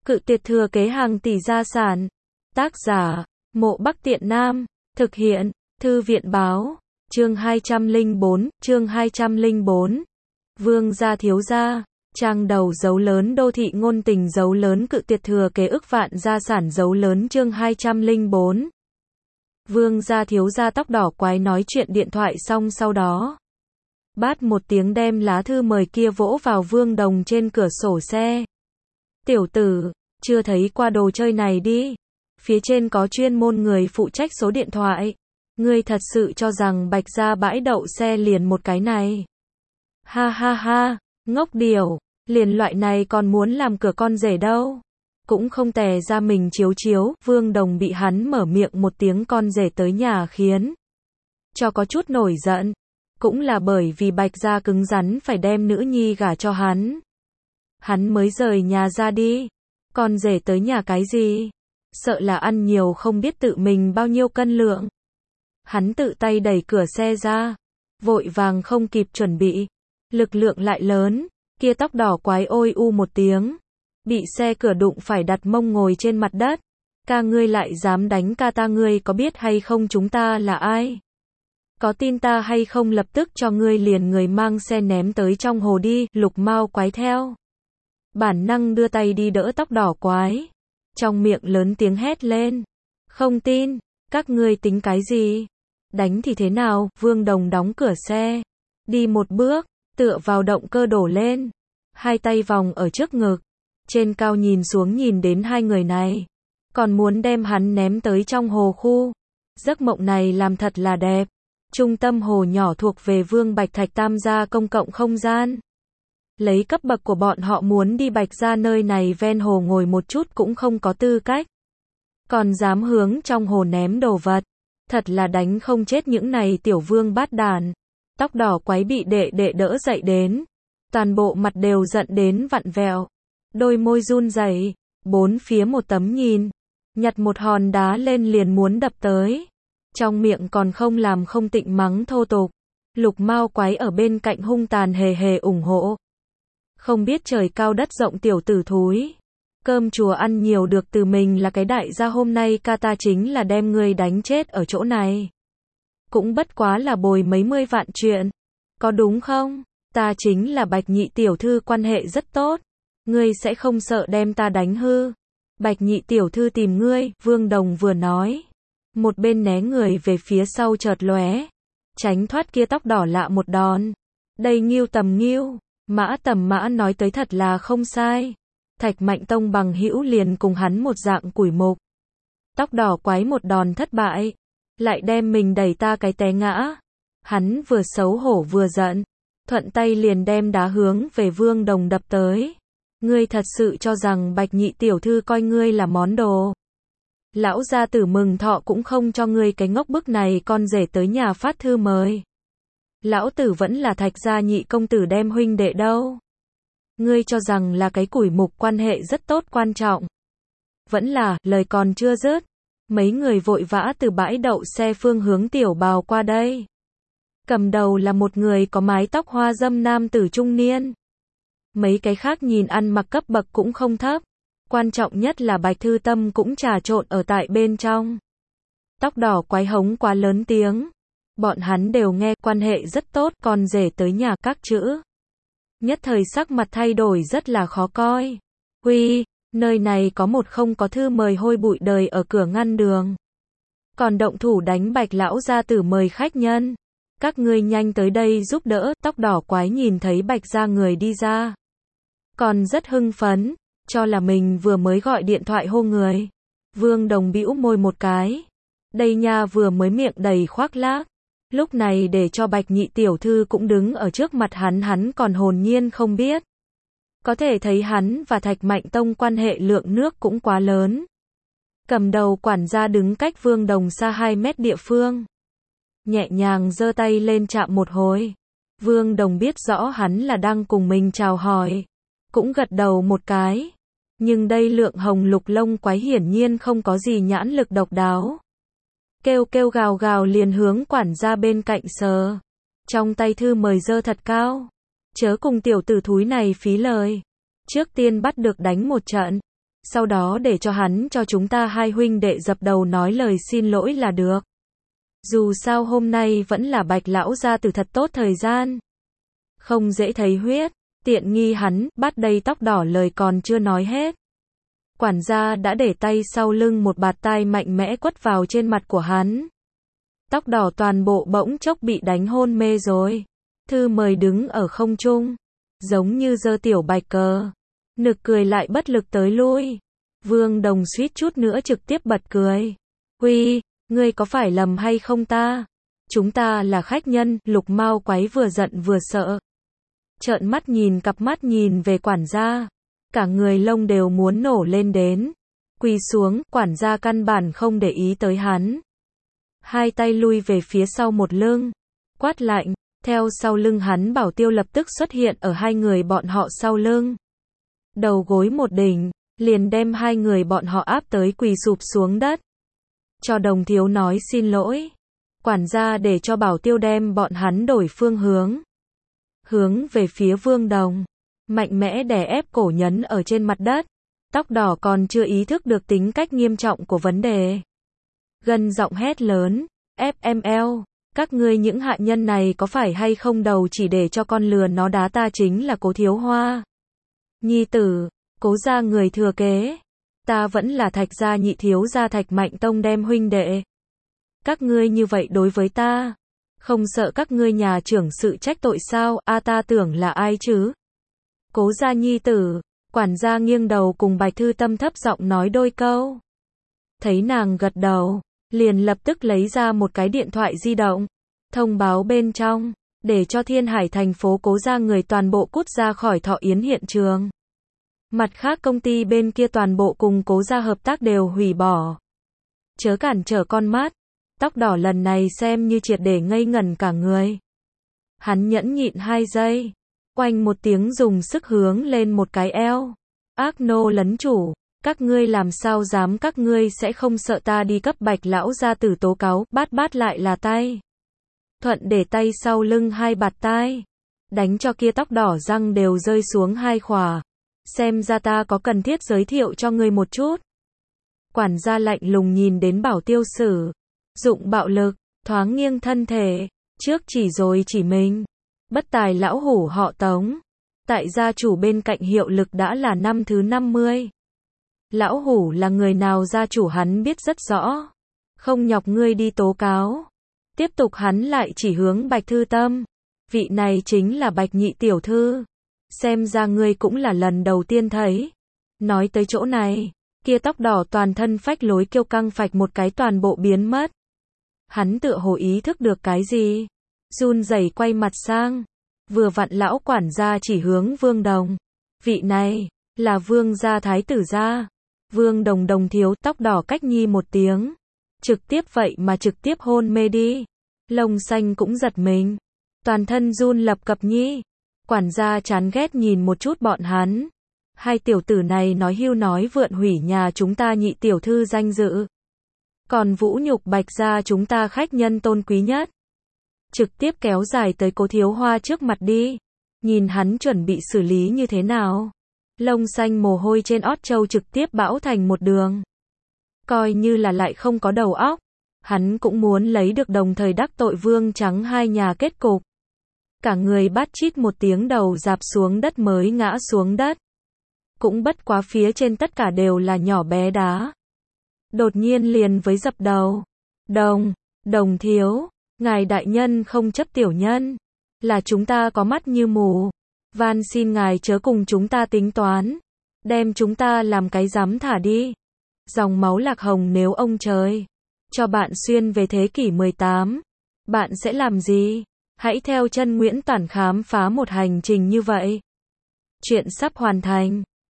Cự tuyệt thừa kế hàng tỷ gia sản. Tác giả, Mộ Bắc Tiện Nam. Thực hiện, Thư viện báo. Chương 204. Vương gia thiếu gia. Trang đầu dấu lớn đô thị ngôn tình dấu lớn cự tuyệt thừa kế ức vạn gia sản dấu lớn chương 204. Vương gia thiếu gia tóc đỏ quái nói chuyện điện thoại xong sau đó. Bát một tiếng đem lá thư mời kia vỗ vào Vương Đồng trên cửa sổ xe. Tiểu tử, chưa thấy qua đồ chơi này đi. Phía trên có chuyên môn người phụ trách số điện thoại. Ngươi thật sự cho rằng Bạch gia bãi đậu xe liền một cái này. Ha ha ha, ngốc điểu, liền loại này còn muốn làm cửa con rể đâu. Cũng không tè ra mình chiếu chiếu, Vương Đồng bị hắn mở miệng một tiếng con rể tới nhà khiến cho có chút nổi giận. Cũng là bởi vì Bạch gia cứng rắn phải đem nữ nhi gả cho hắn. Hắn mới rời nhà ra đi. Con rể tới nhà cái gì? Sợ là ăn nhiều không biết tự mình bao nhiêu cân lượng. Hắn tự tay đẩy cửa xe ra. Vội vàng không kịp chuẩn bị. Lực lượng lại lớn. Kia tóc đỏ quái ôi u một tiếng. Bị xe cửa đụng phải đặt mông ngồi trên mặt đất. Ca ngươi lại dám đánh ca ta, ngươi có biết hay không chúng ta là ai? Có tin ta hay không lập tức cho ngươi liền người mang xe ném tới trong hồ đi. Lục Mao quái theo bản năng đưa tay đi đỡ tóc đỏ quái. Trong miệng lớn tiếng hét lên. Không tin, các ngươi tính cái gì? Đánh thì thế nào? Vương Đồng đóng cửa xe. Đi một bước, tựa vào động cơ đổ lên. Hai tay vòng ở trước ngực. Trên cao nhìn xuống nhìn đến hai người này. Còn muốn đem hắn ném tới trong hồ khu. Giấc mộng này làm thật là đẹp. Trung tâm hồ nhỏ thuộc về Vương Bạch Thạch Tam gia công cộng không gian. Lấy cấp bậc của bọn họ muốn đi Bạch gia nơi này ven hồ ngồi một chút cũng không có tư cách. Còn dám hướng trong hồ ném đồ vật. Thật là đánh không chết những này tiểu vương bát đàn. Tóc đỏ quái bị đệ đệ đỡ dậy đến. Toàn bộ mặt đều giận đến vặn vẹo. Đôi môi run rẩy, bốn phía một tấm nhìn. Nhặt một hòn đá lên liền muốn đập tới. Trong miệng còn không làm không tịnh mắng thô tục. Lục Mao quái ở bên cạnh hung tàn hề hề ủng hộ. Không biết trời cao đất rộng tiểu tử thúi. Cơm chùa ăn nhiều được từ mình là cái đại gia, hôm nay ca ta chính là đem ngươi đánh chết ở chỗ này. Cũng bất quá là bồi mấy mươi vạn chuyện. Có đúng không? Ta chính là Bạch nhị tiểu thư, quan hệ rất tốt. Ngươi sẽ không sợ đem ta đánh hư. Bạch nhị tiểu thư tìm ngươi, Vương Đồng vừa nói. Một bên né người về phía sau chợt lóe. Tránh thoát kia tóc đỏ lạ một đòn. Đây Ngưu tầm Ngưu. Mã tầm Mã nói tới thật là không sai. Thạch Mạnh Tông bằng hữu liền cùng hắn một dạng củi mục. Tóc đỏ quái một đòn thất bại. Lại đem mình đẩy ta cái té ngã. Hắn vừa xấu hổ vừa giận. Thuận tay liền đem đá hướng về Vương Đồng đập tới. Ngươi thật sự cho rằng Bạch nhị tiểu thư coi ngươi là món đồ. Lão gia tử mừng thọ cũng không cho ngươi cái ngốc bức này con rể tới nhà phát thư mời. Lão tử vẫn là Thạch gia nhị công tử đem huynh đệ đâu. Ngươi cho rằng là cái củi mục quan hệ rất tốt quan trọng. Vẫn là, lời còn chưa dứt. Mấy người vội vã từ bãi đậu xe phương hướng tiểu bào qua đây. Cầm đầu là một người có mái tóc hoa dâm nam tử trung niên. Mấy cái khác nhìn ăn mặc cấp bậc cũng không thấp. Quan trọng nhất là Bạch Thư Tâm cũng trà trộn ở tại bên trong. Tóc đỏ quái hống quá lớn tiếng. Bọn hắn đều nghe quan hệ rất tốt, con rể tới nhà các chữ. Nhất thời sắc mặt thay đổi rất là khó coi. Huy, nơi này có một không có thư mời hôi bụi đời ở cửa ngăn đường. Còn động thủ đánh Bạch lão gia tử mời khách nhân. Các ngươi nhanh tới đây giúp đỡ. Tóc đỏ quái nhìn thấy Bạch gia người đi ra. Còn rất hưng phấn. Cho là mình vừa mới gọi điện thoại hô người. Vương Đồng bĩu môi một cái. Đây nha, vừa mới miệng đầy khoác lác. Lúc này để cho Bạch nhị tiểu thư cũng đứng ở trước mặt hắn còn hồn nhiên không biết. Có thể thấy hắn và Thạch Mạnh Tông quan hệ lượng nước cũng quá lớn. Cầm đầu quản gia đứng cách Vương Đồng xa 2 mét địa phương. Nhẹ nhàng giơ tay lên chạm một hồi. Vương Đồng biết rõ hắn là đang cùng mình chào hỏi. Cũng gật đầu một cái. Nhưng đây Lượng Hồng Lục lông quái hiển nhiên không có gì nhãn lực độc đáo. Kêu kêu gào gào liền hướng quản gia bên cạnh sờ. Trong tay thư mời giơ thật cao. Chớ cùng tiểu tử thúi này phí lời. Trước tiên bắt được đánh một trận. sau đó để cho hắn cho chúng ta hai huynh đệ dập đầu nói lời xin lỗi là được. Dù sao hôm nay vẫn là Bạch lão gia tử thật tốt thời gian. Không dễ thấy huyết, tiện nghi hắn, bắt đây tóc đỏ lời còn chưa nói hết. Quản gia đã để tay sau lưng một bạt tai mạnh mẽ quất vào trên mặt của hắn. Tóc đỏ toàn bộ bỗng chốc bị đánh hôn mê rồi. Thư mời đứng ở không trung, giống như giơ tiểu bạch cờ. Nực cười lại bất lực tới lui. Vương Đồng suýt chút nữa trực tiếp bật cười. Huy, ngươi có phải lầm hay không ta? Chúng ta là khách nhân, Lục Mao Quái vừa giận vừa sợ. Trợn mắt nhìn cặp mắt nhìn về quản gia. Cả người lông đều muốn nổ lên đến. Quỳ xuống, quản gia căn bản không để ý tới hắn. Hai tay lui về phía sau một lưng. Quát lạnh, theo sau lưng hắn bảo tiêu lập tức xuất hiện ở hai người bọn họ sau lưng. Đầu gối một đỉnh, liền đem hai người bọn họ áp tới quỳ sụp xuống đất. Cho Đồng thiếu nói xin lỗi. Quản gia để cho bảo tiêu đem bọn hắn đổi phương hướng. Hướng về phía Vương Đồng. Mạnh mẽ đè ép cổ nhấn ở trên mặt đất. Tóc đỏ còn chưa ý thức được tính cách nghiêm trọng của vấn đề. Gân giọng hét lớn. FML, các ngươi những hạ nhân này có phải hay không đầu chỉ để cho con lừa nó đá ta chính là Cố Thiếu Hoa. Nhi tử, Cố gia người thừa kế. Ta vẫn là Thạch gia nhị thiếu gia Thạch Mạnh Tông đem huynh đệ. Các ngươi như vậy đối với ta. Không sợ các ngươi nhà trưởng sự trách tội sao, ta tưởng là ai chứ? Cố gia nhi tử, quản gia nghiêng đầu cùng Bạch Thư Tâm thấp giọng nói đôi câu. Thấy nàng gật đầu, liền lập tức lấy ra một cái điện thoại di động. Thông báo bên trong, để cho Thiên Hải thành phố Cố gia người toàn bộ cút ra khỏi Thọ Yến hiện trường. Mặt khác công ty bên kia toàn bộ cùng Cố gia hợp tác đều hủy bỏ. Chớ cản trở con mắt. Tóc đỏ lần này xem như triệt để ngây ngẩn cả người. Hắn nhẫn nhịn 2 giây. Oanh một tiếng dùng sức hướng lên một cái eo. Ác nô lấn chủ. Các ngươi làm sao dám, các ngươi sẽ không sợ ta đi cấp Bạch lão gia tử tố cáo. Bát lại là tay. Thuận để tay sau lưng hai bạt tai. Đánh cho kia tóc đỏ răng đều rơi xuống 2 khỏa. Xem ra ta có cần thiết giới thiệu cho ngươi một chút. Quản gia lạnh lùng nhìn đến bảo tiêu sử dụng bạo lực, thoáng nghiêng thân thể, trước chỉ rồi chỉ mình. Bất tài lão hủ họ Tống. Tại gia chủ bên cạnh hiệu lực đã là năm thứ 50. Lão hủ là người nào gia chủ hắn biết rất rõ. Không nhọc ngươi đi tố cáo. Tiếp tục hắn lại chỉ hướng Bạch Thư Tâm. Vị này chính là Bạch nhị tiểu thư. Xem ra ngươi cũng là lần đầu tiên thấy. Nói tới chỗ này, kia tóc đỏ toàn thân phách lối kiêu căng phạch một cái toàn bộ biến mất. Hắn tựa hồ ý thức được cái gì. Run rẩy quay mặt sang. Vừa vặn lão quản gia chỉ hướng Vương Đồng. Vị này, là Vương gia thái tử gia. Vương Đồng Đồng thiếu, tóc đỏ cách nhi một tiếng. Trực tiếp vậy mà trực tiếp hôn mê đi. Lông xanh cũng giật mình. Toàn thân run lập cập nhi. Quản gia chán ghét nhìn một chút bọn hắn. Hai tiểu tử này nói hưu nói vượn hủy nhà chúng ta nhị tiểu thư danh dự. Còn vũ nhục Bạch gia chúng ta khách nhân tôn quý nhất. Trực tiếp kéo dài tới Cố Thiếu Hoa trước mặt đi. Nhìn hắn chuẩn bị xử lý như thế nào. Lông xanh mồ hôi trên ót trâu trực tiếp bão thành một đường. Coi như là lại không có đầu óc. Hắn cũng muốn lấy được đồng thời đắc tội Vương Trắng hai nhà kết cục. Cả người bắt chít một tiếng đầu dạp xuống đất mới ngã xuống đất. Cũng bất quá phía trên tất cả đều là nhỏ bé đá. Đột nhiên liền với dập đầu. Đồng thiếu, ngài đại nhân không chấp tiểu nhân. Là chúng ta có mắt như mù. Van xin ngài chớ cùng chúng ta tính toán. Đem chúng ta làm cái dám thả đi. Dòng máu lạc hồng nếu ông trời cho bạn xuyên về thế kỷ 18. Bạn sẽ làm gì? Hãy theo chân Nguyễn Toản khám phá một hành trình như vậy. Chuyện sắp hoàn thành.